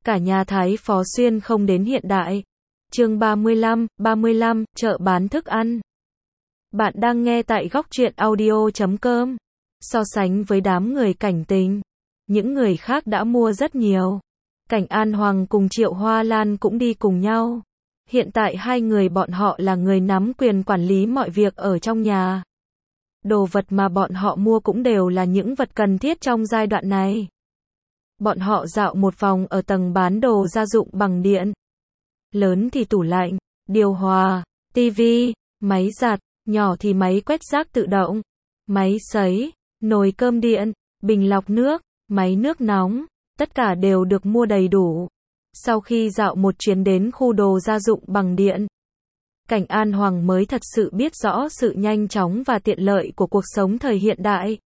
Cả nhà Thái Phó Xuyên không đến hiện đại. Chương 35, chợ bán thức ăn. Bạn đang nghe tại góc truyện audio.com. So sánh với đám người Cảnh Tình, những người khác đã mua rất nhiều. Cảnh An Hoàng cùng Triệu Hoa Lan cũng đi cùng nhau. Hiện tại hai người bọn họ là người nắm quyền quản lý mọi việc ở trong nhà. Đồ vật mà bọn họ mua cũng đều là những vật cần thiết trong giai đoạn này. Bọn họ dạo một vòng ở tầng bán đồ gia dụng bằng điện. Lớn thì tủ lạnh, điều hòa, tivi, máy giặt, nhỏ thì máy quét rác tự động, máy sấy, nồi cơm điện, bình lọc nước, máy nước nóng, tất cả đều được mua đầy đủ. Sau khi dạo một chuyến đến khu đồ gia dụng bằng điện, Cảnh An Hoàng mới thật sự biết rõ sự nhanh chóng và tiện lợi của cuộc sống thời hiện đại.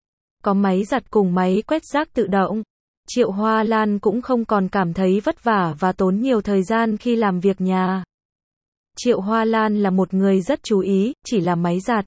Có máy giặt cùng máy quét rác tự động, Triệu Hoa Lan cũng không còn cảm thấy vất vả và tốn nhiều thời gian khi làm việc nhà. Triệu Hoa Lan là một người rất chú ý, chỉ là máy giặt.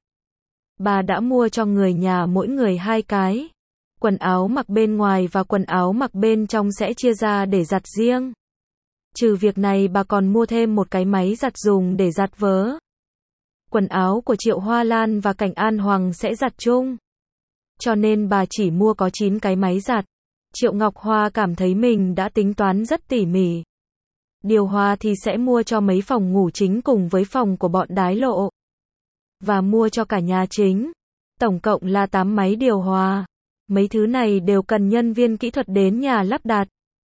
Bà đã mua cho người nhà mỗi người 2 cái. Quần áo mặc bên ngoài và quần áo mặc bên trong sẽ chia ra để giặt riêng. Trừ việc này bà còn mua thêm một cái máy giặt dùng để giặt vớ. Quần áo của Triệu Hoa Lan và Cảnh An Hoàng sẽ giặt chung. Cho nên bà chỉ mua có 9 cái máy giặt. Triệu Ngọc Hoa cảm thấy mình đã tính toán rất tỉ mỉ. Điều hòa thì sẽ mua cho mấy phòng ngủ chính cùng với phòng của bọn đái lộ. Và mua cho cả nhà chính. Tổng cộng là 8 máy điều hòa. Mấy thứ này đều cần nhân viên kỹ thuật đến nhà lắp đặt.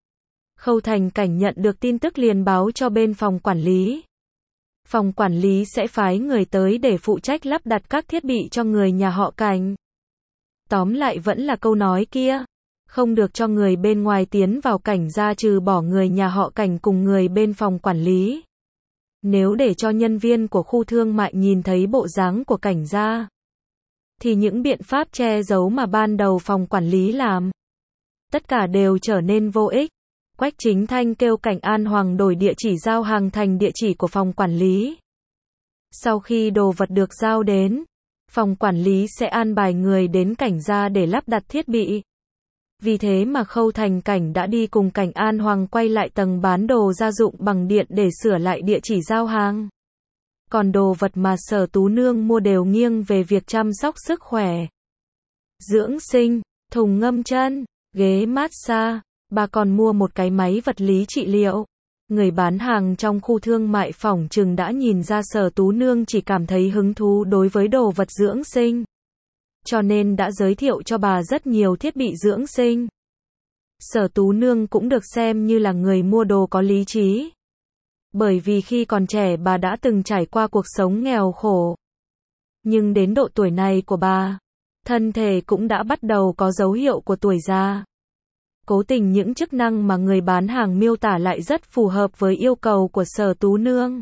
Khâu Thành Cảnh nhận được tin tức liền báo cho bên phòng quản lý. Phòng quản lý sẽ phái người tới để phụ trách lắp đặt các thiết bị cho người nhà họ Cảnh. Tóm lại vẫn là câu nói kia. Không được cho người bên ngoài tiến vào Cảnh gia trừ bỏ người nhà họ Cảnh cùng người bên phòng quản lý. Nếu để cho nhân viên của khu thương mại nhìn thấy bộ dáng của Cảnh gia, thì những biện pháp che giấu mà ban đầu phòng quản lý làm, tất cả đều trở nên vô ích. Quách Chính Thanh kêu Cảnh An Hoàng đổi địa chỉ giao hàng thành địa chỉ của phòng quản lý. Sau khi đồ vật được giao đến, phòng quản lý sẽ an bài người đến Cảnh gia để lắp đặt thiết bị. Vì thế mà Khâu Thành Cảnh đã đi cùng Cảnh An Hoàng quay lại tầng bán đồ gia dụng bằng điện để sửa lại địa chỉ giao hàng. Còn đồ vật mà Sở Tú Nương mua đều nghiêng về việc chăm sóc sức khỏe, dưỡng sinh, thùng ngâm chân, ghế massage. Bà còn mua một cái máy vật lý trị liệu. Người bán hàng trong khu thương mại phỏng chừng đã nhìn ra Sở Tú Nương chỉ cảm thấy hứng thú đối với đồ vật dưỡng sinh. Cho nên đã giới thiệu cho bà rất nhiều thiết bị dưỡng sinh. Sở Tú Nương cũng được xem như là người mua đồ có lý trí. Bởi vì khi còn trẻ bà đã từng trải qua cuộc sống nghèo khổ. Nhưng đến độ tuổi này của bà, thân thể cũng đã bắt đầu có dấu hiệu của tuổi già. Cố tình những chức năng mà người bán hàng miêu tả lại rất phù hợp với yêu cầu của Sở Tú Nương.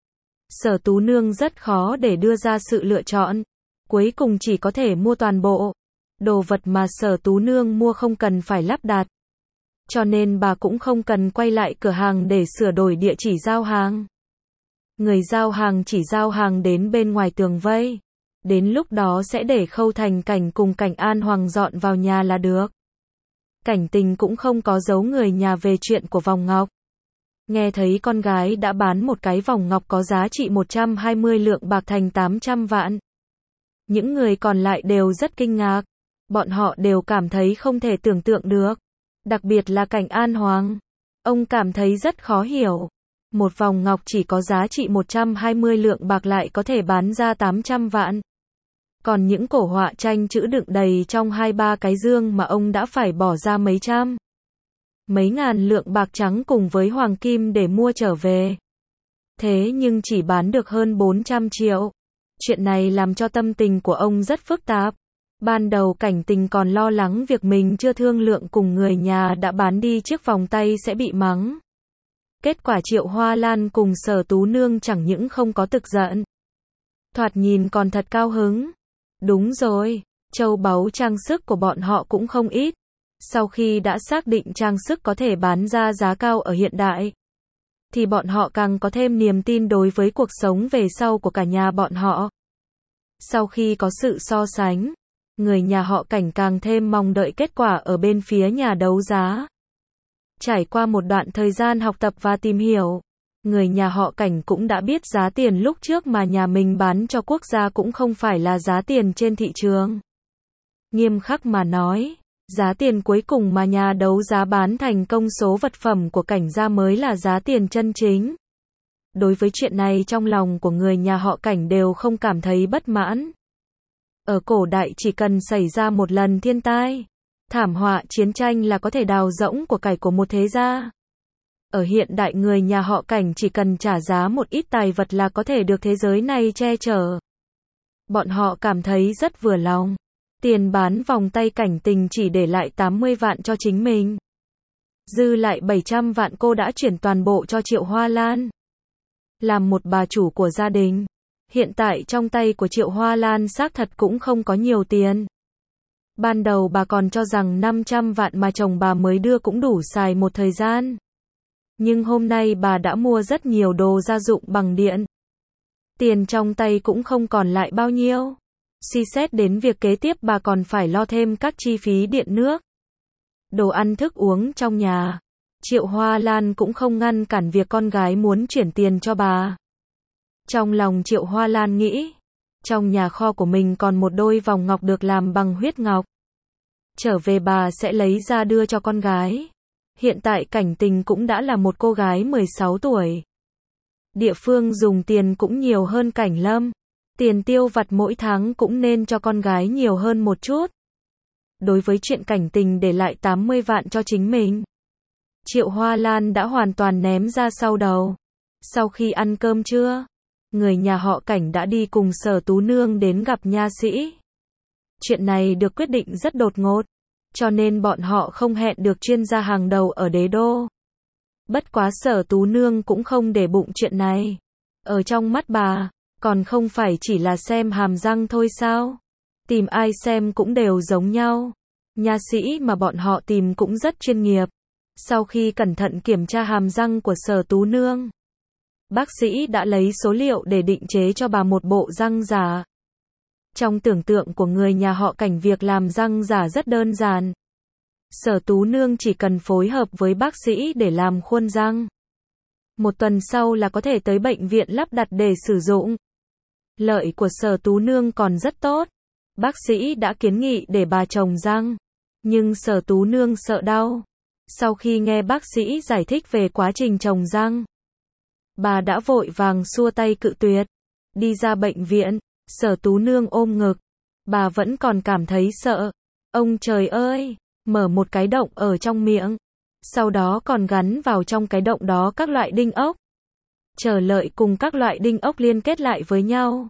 Sở Tú Nương rất khó để đưa ra sự lựa chọn. Cuối cùng chỉ có thể mua toàn bộ. Đồ vật mà Sở Tú Nương mua không cần phải lắp đặt. Cho nên bà cũng không cần quay lại cửa hàng để sửa đổi địa chỉ giao hàng. Người giao hàng chỉ giao hàng đến bên ngoài tường vây. Đến lúc đó sẽ để Khâu Thành Cảnh cùng Cảnh An Hoàng dọn vào nhà là được. Cảnh Tình cũng không có giấu người nhà về chuyện của vòng ngọc. Nghe thấy con gái đã bán một cái vòng ngọc có giá trị 120 lượng bạc thành 800 vạn. Những người còn lại đều rất kinh ngạc. Bọn họ đều cảm thấy không thể tưởng tượng được. Đặc biệt là Cảnh An Hoàng. Ông cảm thấy rất khó hiểu. Một vòng ngọc chỉ có giá trị 120 lượng bạc lại có thể bán ra 800 vạn. Còn những cổ họa tranh chữ đựng đầy trong 2-3 cái dương mà ông đã phải bỏ ra mấy trăm, mấy ngàn lượng bạc trắng cùng với hoàng kim để mua trở về. Thế nhưng chỉ bán được hơn 400 triệu. Chuyện này làm cho tâm tình của ông rất phức tạp. Ban đầu Cảnh Tình còn lo lắng việc mình chưa thương lượng cùng người nhà đã bán đi chiếc vòng tay sẽ bị mắng. Kết quả Triệu Hoa Lan cùng Sở Tú Nương chẳng những không có tức giận, thoạt nhìn còn thật cao hứng. Đúng rồi, châu báu trang sức của bọn họ cũng không ít. Sau khi đã xác định trang sức có thể bán ra giá cao ở hiện đại, thì bọn họ càng có thêm niềm tin đối với cuộc sống về sau của cả nhà bọn họ. Sau khi có sự so sánh, người nhà họ Cảnh càng thêm mong đợi kết quả ở bên phía nhà đấu giá. Trải qua một đoạn thời gian học tập và tìm hiểu, người nhà họ Cảnh cũng đã biết giá tiền lúc trước mà nhà mình bán cho quốc gia cũng không phải là giá tiền trên thị trường. Nghiêm khắc mà nói, giá tiền cuối cùng mà nhà đấu giá bán thành công số vật phẩm của Cảnh ra mới là giá tiền chân chính. Đối với chuyện này trong lòng của người nhà họ Cảnh đều không cảm thấy bất mãn. Ở cổ đại chỉ cần xảy ra một lần thiên tai, thảm họa chiến tranh là có thể đào rỗng của cải của một thế gia. Ở hiện đại người nhà họ Cảnh chỉ cần trả giá một ít tài vật là có thể được thế giới này che chở. Bọn họ cảm thấy rất vừa lòng. Tiền bán vòng tay Cảnh Tình chỉ để lại 80 vạn cho chính mình. Dư lại 700 vạn cô đã chuyển toàn bộ cho Triệu Hoa Lan. Làm một bà chủ của gia đình, hiện tại trong tay của Triệu Hoa Lan xác thật cũng không có nhiều tiền. Ban đầu bà còn cho rằng 500 vạn mà chồng bà mới đưa cũng đủ xài một thời gian. Nhưng hôm nay bà đã mua rất nhiều đồ gia dụng bằng điện. Tiền trong tay cũng không còn lại bao nhiêu. Suy xét đến việc kế tiếp bà còn phải lo thêm các chi phí điện nước, đồ ăn thức uống trong nhà. Triệu Hoa Lan cũng không ngăn cản việc con gái muốn chuyển tiền cho bà. Trong lòng Triệu Hoa Lan nghĩ, trong nhà kho của mình còn một đôi vòng ngọc được làm bằng huyết ngọc. Trở về bà sẽ lấy ra đưa cho con gái. Hiện tại Cảnh Tình cũng đã là một cô gái 16 tuổi. Địa phương dùng tiền cũng nhiều hơn Cảnh Lâm. Tiền tiêu vặt mỗi tháng cũng nên cho con gái nhiều hơn một chút. Đối với chuyện Cảnh Tình để lại 80 vạn cho chính mình, Triệu Hoa Lan đã hoàn toàn ném ra sau đầu. Sau khi ăn cơm trưa, người nhà họ Cảnh đã đi cùng Sở Tú Nương đến gặp nha sĩ. Chuyện này được quyết định rất đột ngột, cho nên bọn họ không hẹn được chuyên gia hàng đầu ở đế đô. Bất quá Sở Tú Nương cũng không để bụng chuyện này. Ở trong mắt bà, còn không phải chỉ là xem hàm răng thôi sao? Tìm ai xem cũng đều giống nhau. Nha sĩ mà bọn họ tìm cũng rất chuyên nghiệp. Sau khi cẩn thận kiểm tra hàm răng của Sở Tú Nương, bác sĩ đã lấy số liệu để định chế cho bà một bộ răng giả. Trong tưởng tượng của người nhà họ Cảnh, việc làm răng giả rất đơn giản. Sở Tú Nương chỉ cần phối hợp với bác sĩ để làm khuôn răng. Một tuần sau là có thể tới bệnh viện lắp đặt để sử dụng. Lợi của Sở Tú Nương còn rất tốt. Bác sĩ đã kiến nghị để bà trồng răng, nhưng Sở Tú Nương sợ đau. Sau khi nghe bác sĩ giải thích về quá trình trồng răng, bà đã vội vàng xua tay cự tuyệt. Đi ra bệnh viện, Sở Tú Nương ôm ngực. Bà vẫn còn cảm thấy sợ. Ông trời ơi, mở một cái động ở trong miệng. Sau đó còn gắn vào trong cái động đó các loại đinh ốc. Chờ lợi cùng các loại đinh ốc liên kết lại với nhau.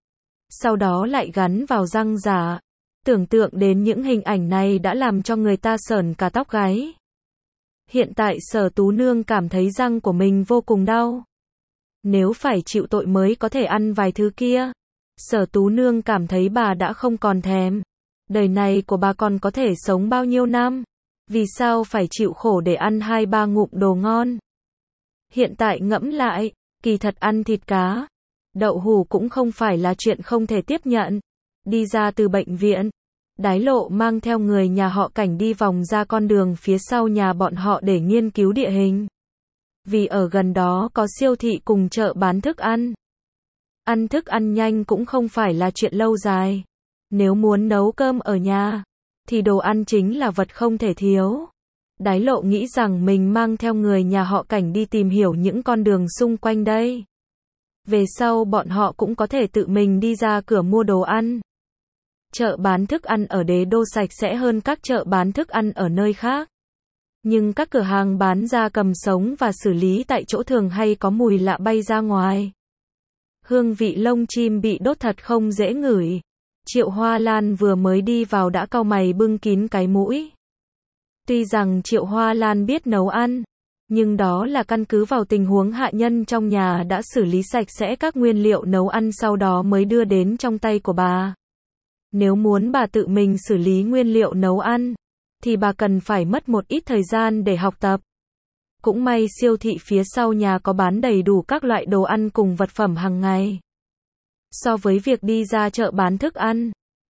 Sau đó lại gắn vào răng giả. Tưởng tượng đến những hình ảnh này đã làm cho người ta sởn cả tóc gáy. Hiện tại Sở Tú Nương cảm thấy răng của mình vô cùng đau. Nếu phải chịu tội mới có thể ăn vài thứ kia. Sở Tú Nương cảm thấy bà đã không còn thèm. Đời này của bà còn có thể sống bao nhiêu năm? Vì sao phải chịu khổ để ăn 2-3 ngụm đồ ngon? Hiện tại ngẫm lại, kỳ thật ăn thịt cá, đậu hủ cũng không phải là chuyện không thể tiếp nhận. Đi ra từ bệnh viện, Đái Lộ mang theo người nhà họ Cảnh đi vòng ra con đường phía sau nhà bọn họ để nghiên cứu địa hình. Vì ở gần đó có siêu thị cùng chợ bán thức ăn. Ăn thức ăn nhanh cũng không phải là chuyện lâu dài. Nếu muốn nấu cơm ở nhà, thì đồ ăn chính là vật không thể thiếu. Đái Lộ nghĩ rằng mình mang theo người nhà họ Cảnh đi tìm hiểu những con đường xung quanh đây. Về sau bọn họ cũng có thể tự mình đi ra cửa mua đồ ăn. Chợ bán thức ăn ở đế đô sạch sẽ hơn các chợ bán thức ăn ở nơi khác. Nhưng các cửa hàng bán gia cầm sống và xử lý tại chỗ thường hay có mùi lạ bay ra ngoài. Hương vị lông chim bị đốt thật không dễ ngửi. Triệu Hoa Lan vừa mới đi vào đã cau mày bưng kín cái mũi. Tuy rằng Triệu Hoa Lan biết nấu ăn, nhưng đó là căn cứ vào tình huống hạ nhân trong nhà đã xử lý sạch sẽ các nguyên liệu nấu ăn sau đó mới đưa đến trong tay của bà. Nếu muốn bà tự mình xử lý nguyên liệu nấu ăn, thì bà cần phải mất một ít thời gian để học tập. Cũng may siêu thị phía sau nhà có bán đầy đủ các loại đồ ăn cùng vật phẩm hàng ngày. So với việc đi ra chợ bán thức ăn,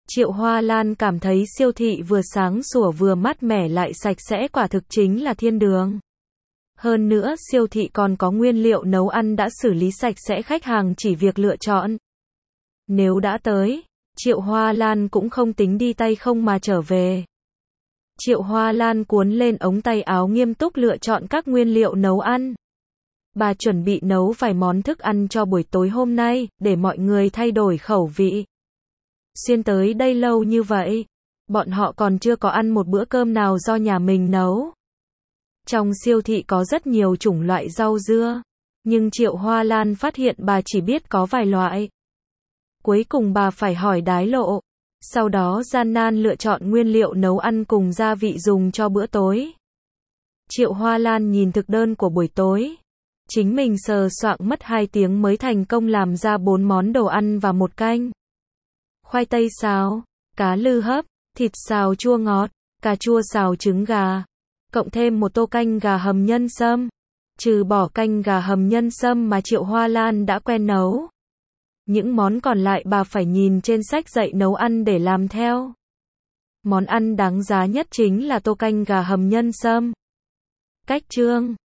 Triệu Hoa Lan cảm thấy siêu thị vừa sáng sủa vừa mát mẻ lại sạch sẽ quả thực chính là thiên đường. Hơn nữa siêu thị còn có nguyên liệu nấu ăn đã xử lý sạch sẽ, khách hàng chỉ việc lựa chọn. Nếu đã tới, Triệu Hoa Lan cũng không tính đi tay không mà trở về. Triệu Hoa Lan cuốn lên ống tay áo nghiêm túc lựa chọn các nguyên liệu nấu ăn. Bà chuẩn bị nấu vài món thức ăn cho buổi tối hôm nay, để mọi người thay đổi khẩu vị. Xuyên tới đây lâu như vậy, bọn họ còn chưa có ăn một bữa cơm nào do nhà mình nấu. Trong siêu thị có rất nhiều chủng loại rau dưa, nhưng Triệu Hoa Lan phát hiện bà chỉ biết có vài loại. Cuối cùng bà phải hỏi đái lộ, sau đó gian nan lựa chọn nguyên liệu nấu ăn cùng gia vị dùng cho bữa tối. Triệu Hoa Lan nhìn thực đơn của buổi tối. Chính mình sờ soạng mất 2 tiếng mới thành công làm ra 4 món đồ ăn và một canh. Khoai tây xào, cá lư hấp, thịt xào chua ngọt, cà chua xào trứng gà, cộng thêm một tô canh gà hầm nhân sâm. Trừ bỏ canh gà hầm nhân sâm mà Triệu Hoa Lan đã quen nấu, những món còn lại bà phải nhìn trên sách dạy nấu ăn để làm theo. Món ăn đáng giá nhất chính là tô canh gà hầm nhân sâm. Cách trương